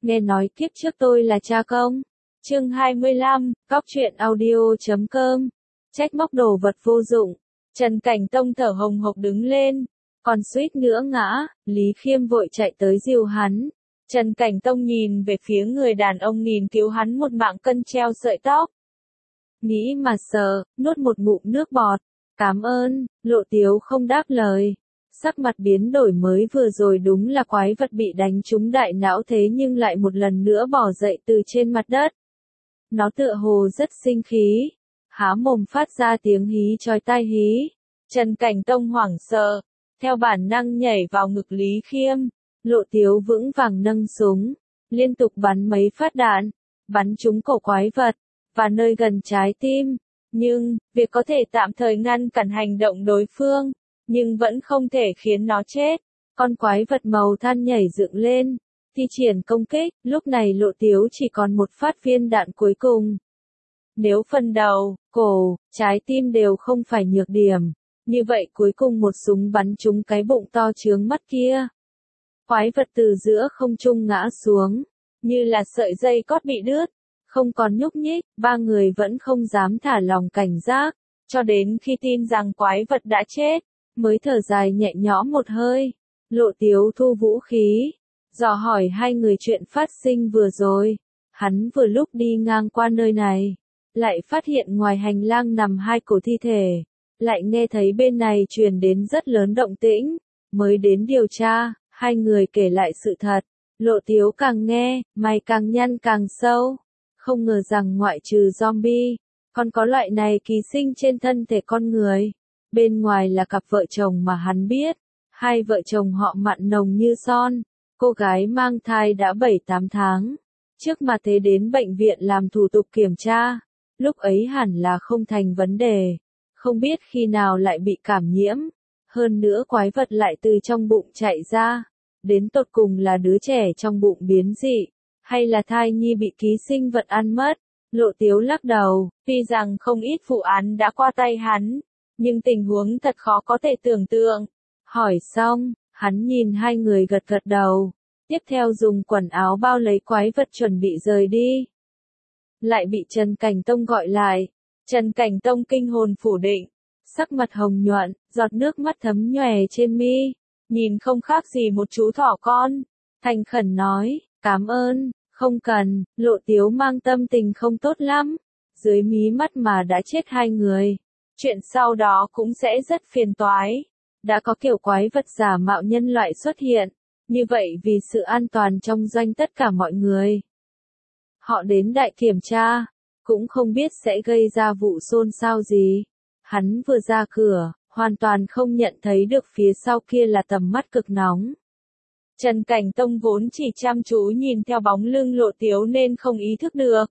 nghe nói kiếp trước tôi là cha công. Chương 25, Cóc truyện audio.com. Trách móc đồ vật vô dụng. Trần Cảnh Tông thở hồng hộc đứng lên, còn suýt nữa ngã, Lý Khiêm vội chạy tới dìu hắn. Trần Cảnh Tông nhìn về phía người đàn ông nhìn cứu hắn một mạng cân treo sợi tóc. Nghĩ mà sợ, nuốt một ngụm nước bọt. Cảm ơn, Lộ Tiếu không đáp lời. Sắc mặt biến đổi mới vừa rồi đúng là quái vật bị đánh trúng đại não thế nhưng lại một lần nữa bò dậy từ trên mặt đất. Nó tựa hồ rất sinh khí. Há mồm phát ra tiếng hí chói tai hí. Trần Cảnh Tông hoảng sợ, theo bản năng nhảy vào ngực Lý Khiêm. Lộ Tiếu vững vàng nâng súng, liên tục bắn mấy phát đạn, bắn trúng cổ quái vật, và nơi gần trái tim. Nhưng, việc có thể tạm thời ngăn cản hành động đối phương, nhưng vẫn không thể khiến nó chết. Con quái vật màu than nhảy dựng lên, thi triển công kích, lúc này Lộ Tiếu chỉ còn một phát viên đạn cuối cùng. Nếu phần đầu, cổ, trái tim đều không phải nhược điểm, như vậy cuối cùng một súng bắn trúng cái bụng to chướng mắt kia. Quái vật từ giữa không trung ngã xuống, như là sợi dây cót bị đứt, không còn nhúc nhích, ba người vẫn không dám thả lòng cảnh giác, cho đến khi tin rằng quái vật đã chết, mới thở dài nhẹ nhõm một hơi. Lộ Tiếu thu vũ khí, dò hỏi hai người chuyện phát sinh vừa rồi. Hắn vừa lúc đi ngang qua nơi này, lại phát hiện ngoài hành lang nằm hai cổ thi thể, lại nghe thấy bên này truyền đến rất lớn động tĩnh, mới đến điều tra. Hai người kể lại sự thật, Lộ Tiếu càng nghe, mày càng nhăn càng sâu. Không ngờ rằng ngoại trừ zombie, còn có loại này ký sinh trên thân thể con người. Bên ngoài là cặp vợ chồng mà hắn biết, hai vợ chồng họ mặn nồng như son. Cô gái mang thai đã 7-8 tháng, trước mà thế đến bệnh viện làm thủ tục kiểm tra. Lúc ấy hẳn là không thành vấn đề, không biết khi nào lại bị cảm nhiễm. Hơn nữa quái vật lại từ trong bụng chạy ra, đến tột cùng là đứa trẻ trong bụng biến dị, hay là thai nhi bị ký sinh vật ăn mất. Lộ Tiếu lắc đầu, tuy rằng không ít vụ án đã qua tay hắn, nhưng tình huống thật khó có thể tưởng tượng. Hỏi xong, hắn nhìn hai người gật gật đầu, tiếp theo dùng quần áo bao lấy quái vật chuẩn bị rời đi. Lại bị Trần Cảnh Tông gọi lại. Trần Cảnh Tông kinh hồn phủ định, sắc mặt hồng nhuận, giọt nước mắt thấm nhòe trên mi, nhìn không khác gì một chú thỏ con. Thành khẩn nói, cảm ơn, không cần. Lộ Tiếu mang tâm tình không tốt lắm, dưới mí mắt mà đã chết hai người. Chuyện sau đó cũng sẽ rất phiền toái. Đã có kiểu quái vật giả mạo nhân loại xuất hiện, như vậy vì sự an toàn trong doanh tất cả mọi người. Họ đến đại kiểm tra, cũng không biết sẽ gây ra vụ xôn xao gì. Hắn vừa ra cửa, hoàn toàn không nhận thấy được phía sau kia là tầm mắt cực nóng. Trần Cảnh Tông vốn chỉ chăm chú nhìn theo bóng lưng Lộ Tiếu nên không ý thức được.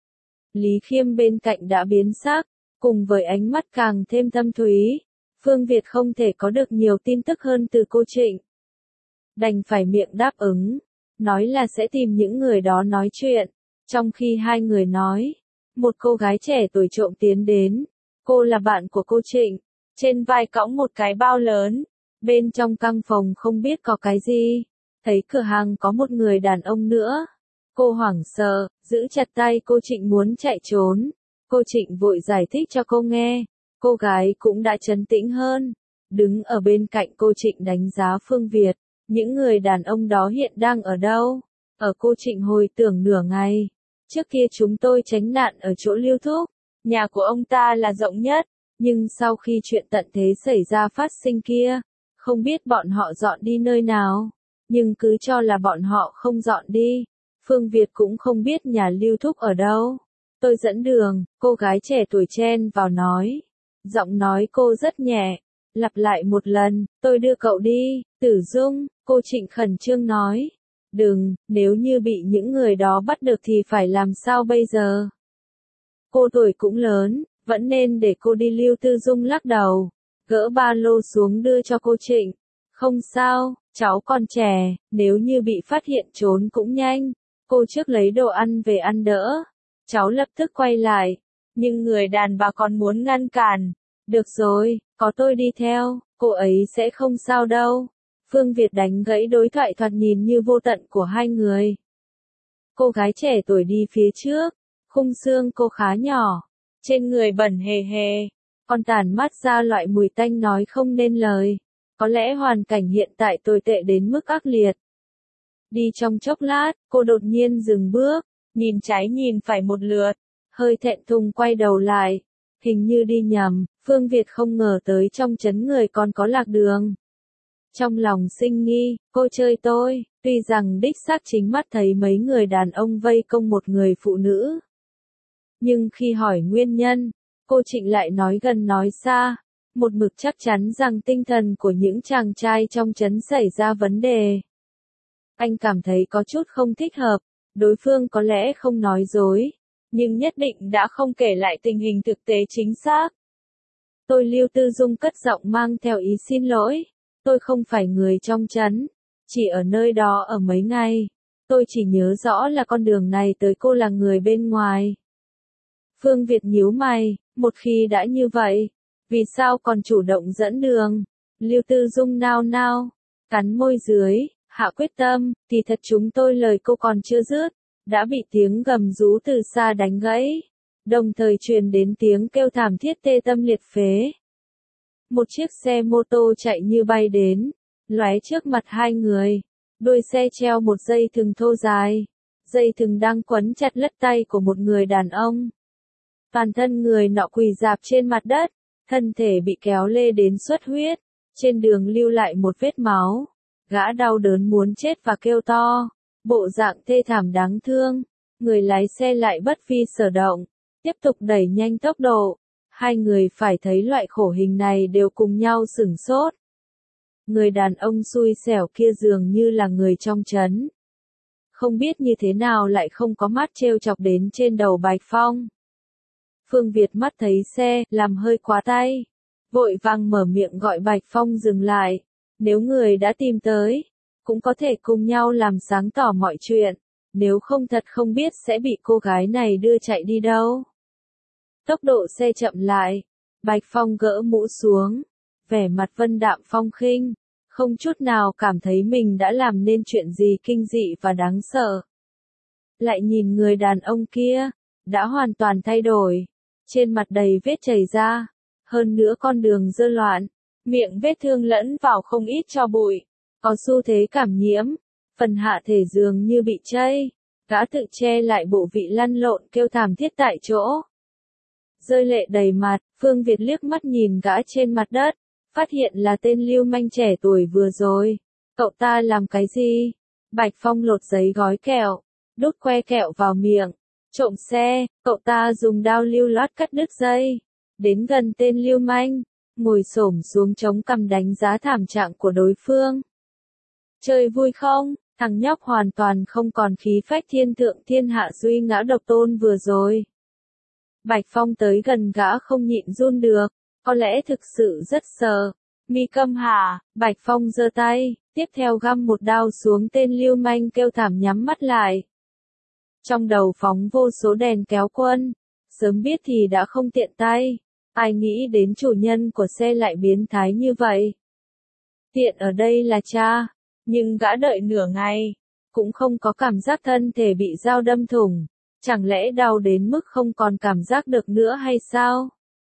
Lý Khiêm bên cạnh đã biến sắc, cùng với ánh mắt càng thêm thâm thúy. Phương Việt không thể có được nhiều tin tức hơn từ cô Trịnh. Đành phải miệng đáp ứng, nói là sẽ tìm những người đó nói chuyện. Trong khi hai người nói, một cô gái trẻ tuổi trộm tiến đến. Cô là bạn của cô Trịnh, trên vai cõng một cái bao lớn. Bên trong căn phòng không biết có cái gì. Thấy cửa hàng có một người đàn ông nữa. Cô hoảng sợ, giữ chặt tay cô Trịnh muốn chạy trốn. Cô Trịnh vội giải thích cho cô nghe. Cô gái cũng đã trấn tĩnh hơn, đứng ở bên cạnh cô Trịnh đánh giá Phương Việt. Những người đàn ông đó hiện đang ở đâu? Ở cô Trịnh hồi tưởng nửa ngày. Trước kia chúng tôi tránh nạn ở chỗ Lưu Thúc. Nhà của ông ta là rộng nhất, nhưng sau khi chuyện tận thế xảy ra phát sinh kia, không biết bọn họ dọn đi nơi nào. Nhưng cứ cho là bọn họ không dọn đi, Phương Việt cũng không biết nhà Lưu Thúc ở đâu. Tôi dẫn đường, cô gái trẻ tuổi chen vào nói. Giọng nói cô rất nhẹ, lặp lại một lần, tôi đưa cậu đi. Tử Dung, cô Trịnh khẩn trương nói. Đừng, nếu như bị những người đó bắt được thì phải làm sao bây giờ? Cô tuổi cũng lớn, vẫn nên để cô đi. Lưu Tư Dung lắc đầu, gỡ ba lô xuống đưa cho cô Trịnh. Không sao, cháu còn trẻ, nếu như bị phát hiện trốn cũng nhanh. Cô trước lấy đồ ăn về ăn đỡ. Cháu lập tức quay lại, nhưng người đàn bà còn muốn ngăn cản. Được rồi, có tôi đi theo, cô ấy sẽ không sao đâu. Phương Việt đánh gãy đối thoại thoạt nhìn như vô tận của hai người. Cô gái trẻ tuổi đi phía trước, khung xương cô khá nhỏ, trên người bẩn hề hề, còn tản mát ra loại mùi tanh nói không nên lời. Có lẽ hoàn cảnh hiện tại tồi tệ đến mức ác liệt. Đi trong chốc lát, cô đột nhiên dừng bước, nhìn trái nhìn phải một lượt, hơi thẹn thùng quay đầu lại. Hình như đi nhầm, Phương Việt không ngờ tới trong trấn người còn có lạc đường. Trong lòng sinh nghi, cô chơi tôi, tuy rằng đích xác chính mắt thấy mấy người đàn ông vây công một người phụ nữ. Nhưng khi hỏi nguyên nhân, cô Trịnh lại nói gần nói xa, một mực chắc chắn rằng tinh thần của những chàng trai trong trấn xảy ra vấn đề. Anh cảm thấy có chút không thích hợp, đối phương có lẽ không nói dối, nhưng nhất định đã không kể lại tình hình thực tế chính xác. Tôi Lưu Tư Dung cất giọng mang theo ý xin lỗi, tôi không phải người trong trấn, chỉ ở nơi đó ở mấy ngày, tôi chỉ nhớ rõ là con đường này tới cô là người bên ngoài. Phương Việt nhíu mày, một khi đã như vậy, vì sao còn chủ động dẫn đường? Lưu Tư Dung nao nao, cắn môi dưới, hạ quyết tâm, thì thật chúng tôi lời cô còn chưa dứt, đã bị tiếng gầm rú từ xa đánh gãy, đồng thời truyền đến tiếng kêu thảm thiết tê tâm liệt phế. Một chiếc xe mô tô chạy như bay đến, lóe trước mặt hai người, đuôi xe treo một dây thừng thô dài, dây thừng đang quấn chặt lất tay của một người đàn ông. Toàn thân người nọ quỳ rạp trên mặt đất, thân thể bị kéo lê đến xuất huyết, trên đường lưu lại một vết máu. Gã đau đớn muốn chết và kêu to, bộ dạng thê thảm đáng thương, người lái xe lại bất vi sở động, tiếp tục đẩy nhanh tốc độ. Hai người phải thấy loại khổ hình này đều cùng nhau sửng sốt. Người đàn ông xui xẻo kia dường như là người trong trấn. Không biết như thế nào lại không có mắt trêu chọc đến trên đầu Bạch Phong. Phương Việt mắt thấy xe, làm hơi quá tay. Vội vàng mở miệng gọi Bạch Phong dừng lại. Nếu người đã tìm tới, cũng có thể cùng nhau làm sáng tỏ mọi chuyện. Nếu không thật không biết sẽ bị cô gái này đưa chạy đi đâu. Tốc độ xe chậm lại. Bạch Phong gỡ mũ xuống. Vẻ mặt vân đạm phong khinh. Không chút nào cảm thấy mình đã làm nên chuyện gì kinh dị và đáng sợ. Lại nhìn người đàn ông kia. Đã hoàn toàn thay đổi. Trên mặt đầy vết chảy ra. Hơn nữa con đường dơ loạn. Miệng vết thương lẫn vào không ít tro bụi. Có xu thế cảm nhiễm. Phần hạ thể dường như bị chây. Gã tự che lại bộ vị lăn lộn kêu thảm thiết tại chỗ. Rơi lệ đầy mặt, Phương Việt liếc mắt nhìn gã trên mặt đất. Phát hiện là tên lưu manh trẻ tuổi vừa rồi. Cậu ta làm cái gì? Bạch Phong lột giấy gói kẹo. Đút que kẹo vào miệng. Trộm xe, cậu ta dùng dao lưu loát cắt đứt dây. Đến gần tên lưu manh. Ngồi xổm xuống chống cằm đánh giá thảm trạng của đối phương. Chơi vui không? Thằng nhóc hoàn toàn không còn khí phách thiên thượng thiên hạ duy ngã độc tôn vừa rồi. Bạch Phong tới gần gã không nhịn run được, có lẽ thực sự rất sợ. Mi câm hả? Bạch Phong giơ tay, tiếp theo găm một đao xuống tên lưu manh kêu thảm nhắm mắt lại. Trong đầu phóng vô số đèn kéo quân, sớm biết thì đã không tiện tay. Ai nghĩ đến chủ nhân của xe lại biến thái như vậy. Tiện ở đây là cha, nhưng gã đợi nửa ngày, cũng không có cảm giác thân thể bị dao đâm thủng. Chẳng lẽ đau đến mức không còn cảm giác được nữa hay sao?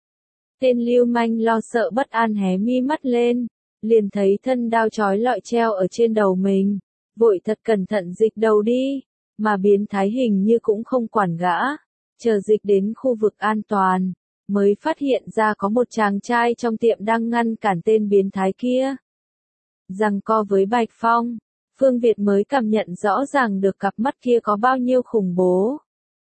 Tên lưu manh lo sợ bất an hé mi mắt lên, liền thấy thân đao chói lọi treo ở trên đầu mình. Vội thật cẩn thận dịch đầu đi, mà biến thái hình như cũng không quản gã. Chờ dịch đến khu vực an toàn, mới phát hiện ra có một chàng trai trong tiệm đang ngăn cản tên biến thái kia. Giằng co với Bạch Phong, Phương Việt mới cảm nhận rõ ràng được cặp mắt kia có bao nhiêu khủng bố.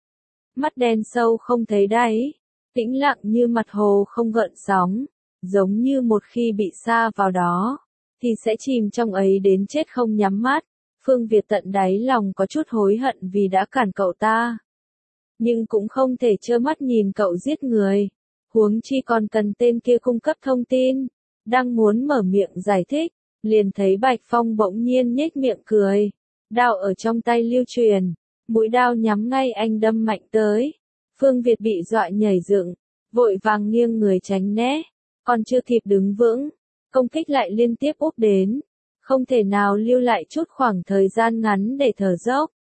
Mắt đen sâu không thấy đáy, tĩnh lặng như mặt hồ không gợn sóng, giống như một khi bị sa vào đó, thì sẽ chìm trong ấy đến chết không nhắm mắt. Phương Việt tận đáy lòng có chút hối hận vì đã cản cậu ta. Nhưng cũng không thể trơ mắt nhìn cậu giết người, huống chi còn cần tên kia cung cấp thông tin. Đang muốn mở miệng giải thích, liền thấy Bạch Phong bỗng nhiên nhếch miệng cười. Đao ở trong tay lưu truyền, mũi đao nhắm ngay anh đâm mạnh tới. Phương Việt bị dọa nhảy dựng, vội vàng nghiêng người tránh né, còn chưa kịp đứng vững, công kích lại liên tiếp úp đến, không thể nào lưu lại chút khoảng thời gian ngắn để thở dốc.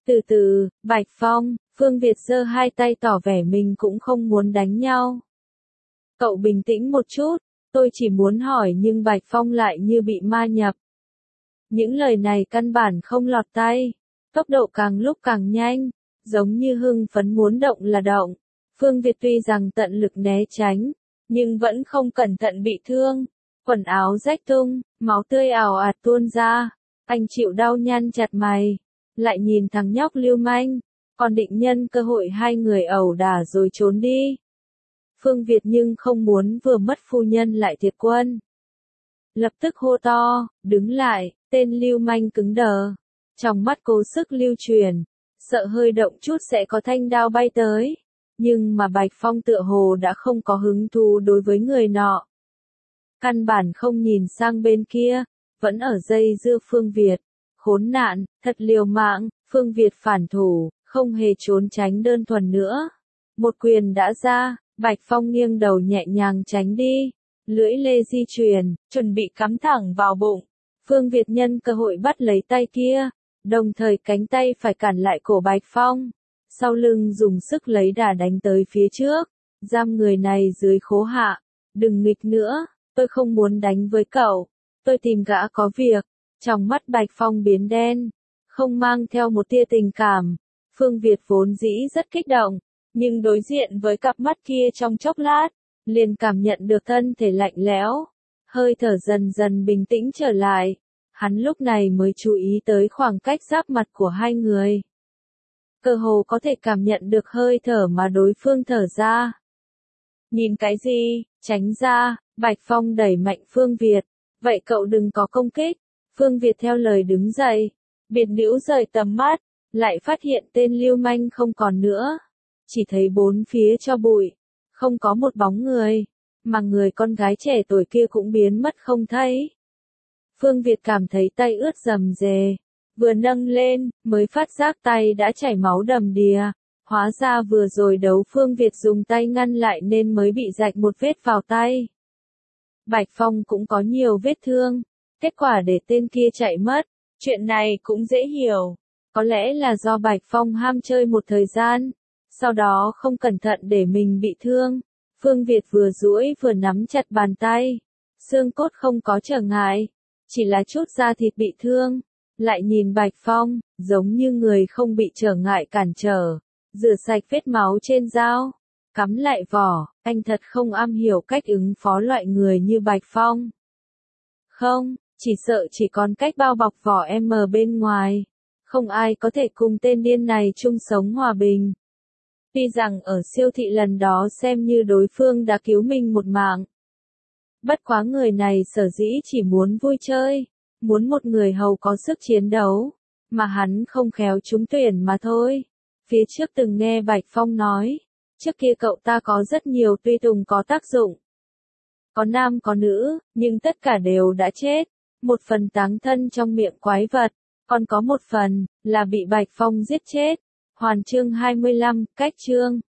Từ từ, Bạch Phong, Phương Việt giơ hai tay tỏ vẻ mình cũng không muốn đánh nhau. Cậu bình tĩnh một chút, tôi chỉ muốn hỏi nhưng Bạch Phong lại như bị ma nhập. Những lời này căn bản không lọt tay, tốc độ càng lúc càng nhanh, giống như hưng phấn muốn động là động. Phương Việt tuy rằng tận lực né tránh, nhưng vẫn không cẩn thận bị thương, quần áo rách tung, máu tươi ào ạt tuôn ra, anh chịu đau nhăn chặt mày, lại nhìn thằng nhóc lưu manh, còn định nhân cơ hội hai người ẩu đả rồi trốn đi. Phương Việt nhưng không muốn vừa mất phu nhân lại thiệt quân. Lập tức hô to, đứng lại, tên lưu manh cứng đờ, trong mắt cố sức lưu truyền, sợ hơi động chút sẽ có thanh đao bay tới. Nhưng mà Bạch Phong tựa hồ đã không có hứng thú đối với người nọ. Căn bản không nhìn sang bên kia, vẫn ở dây dưa Phương Việt. Khốn nạn, thật liều mạng, Phương Việt phản thủ, không hề trốn tránh đơn thuần nữa. Một quyền đã ra, Bạch Phong nghiêng đầu nhẹ nhàng tránh đi. Lưỡi lê di chuyển, chuẩn bị cắm thẳng vào bụng. Phương Việt nhân cơ hội bắt lấy tay kia, đồng thời cánh tay phải cản lại cổ Bạch Phong. Sau lưng dùng sức lấy đà đánh tới phía trước, giam người này dưới khố hạ. Đừng nghịch nữa, tôi không muốn đánh với cậu, tôi tìm gã có việc. Trong mắt Bạch Phong biến đen, không mang theo một tia tình cảm. Phương Việt vốn dĩ rất kích động, nhưng đối diện với cặp mắt kia trong chốc lát, liền cảm nhận được thân thể lạnh lẽo, hơi thở dần dần bình tĩnh trở lại. Hắn lúc này mới chú ý tới khoảng cách giáp mặt của hai người. Cơ hồ có thể cảm nhận được hơi thở mà đối phương thở ra. Nhìn cái gì, tránh ra, Bạch Phong đẩy mạnh Phương Việt. Vậy cậu đừng có công kích. Phương Việt theo lời đứng dậy. Biệt nữ rời tầm mắt, lại phát hiện tên lưu manh không còn nữa. Chỉ thấy bốn phía cho bụi, không có một bóng người, mà người con gái trẻ tuổi kia cũng biến mất không thấy. Phương Việt cảm thấy tay ướt rầm rề, vừa nâng lên, mới phát giác tay đã chảy máu đầm đìa. Hóa ra vừa rồi đấu Phương Việt dùng tay ngăn lại nên mới bị rạch một vết vào tay. Bạch Phong cũng có nhiều vết thương, kết quả để tên kia chạy mất, chuyện này cũng dễ hiểu. Có lẽ là do Bạch Phong ham chơi một thời gian, sau đó không cẩn thận để mình bị thương. Phương Việt vừa duỗi vừa nắm chặt bàn tay, xương cốt không có trở ngại, chỉ là chút da thịt bị thương. Lại nhìn Bạch Phong, giống như người không bị trở ngại cản trở, rửa sạch vết máu trên dao, cắm lại vỏ. Anh thật không am hiểu cách ứng phó loại người như Bạch Phong. Không, chỉ sợ chỉ còn cách bao bọc vỏ bên ngoài. Không ai có thể cùng tên điên này chung sống hòa bình. Tuy rằng ở siêu thị lần đó xem như đối phương đã cứu mình một mạng. Bất quá người này sở dĩ chỉ muốn vui chơi, muốn một người hầu có sức chiến đấu, mà hắn không khéo trúng tuyển mà thôi. Phía trước từng nghe Bạch Phong nói, trước kia cậu ta có rất nhiều tùy tùng có tác dụng. Có nam có nữ, nhưng tất cả đều đã chết. Một phần táng thân trong miệng quái vật, còn có một phần là bị Bạch Phong giết chết. Hoàn chương 25, cách chương.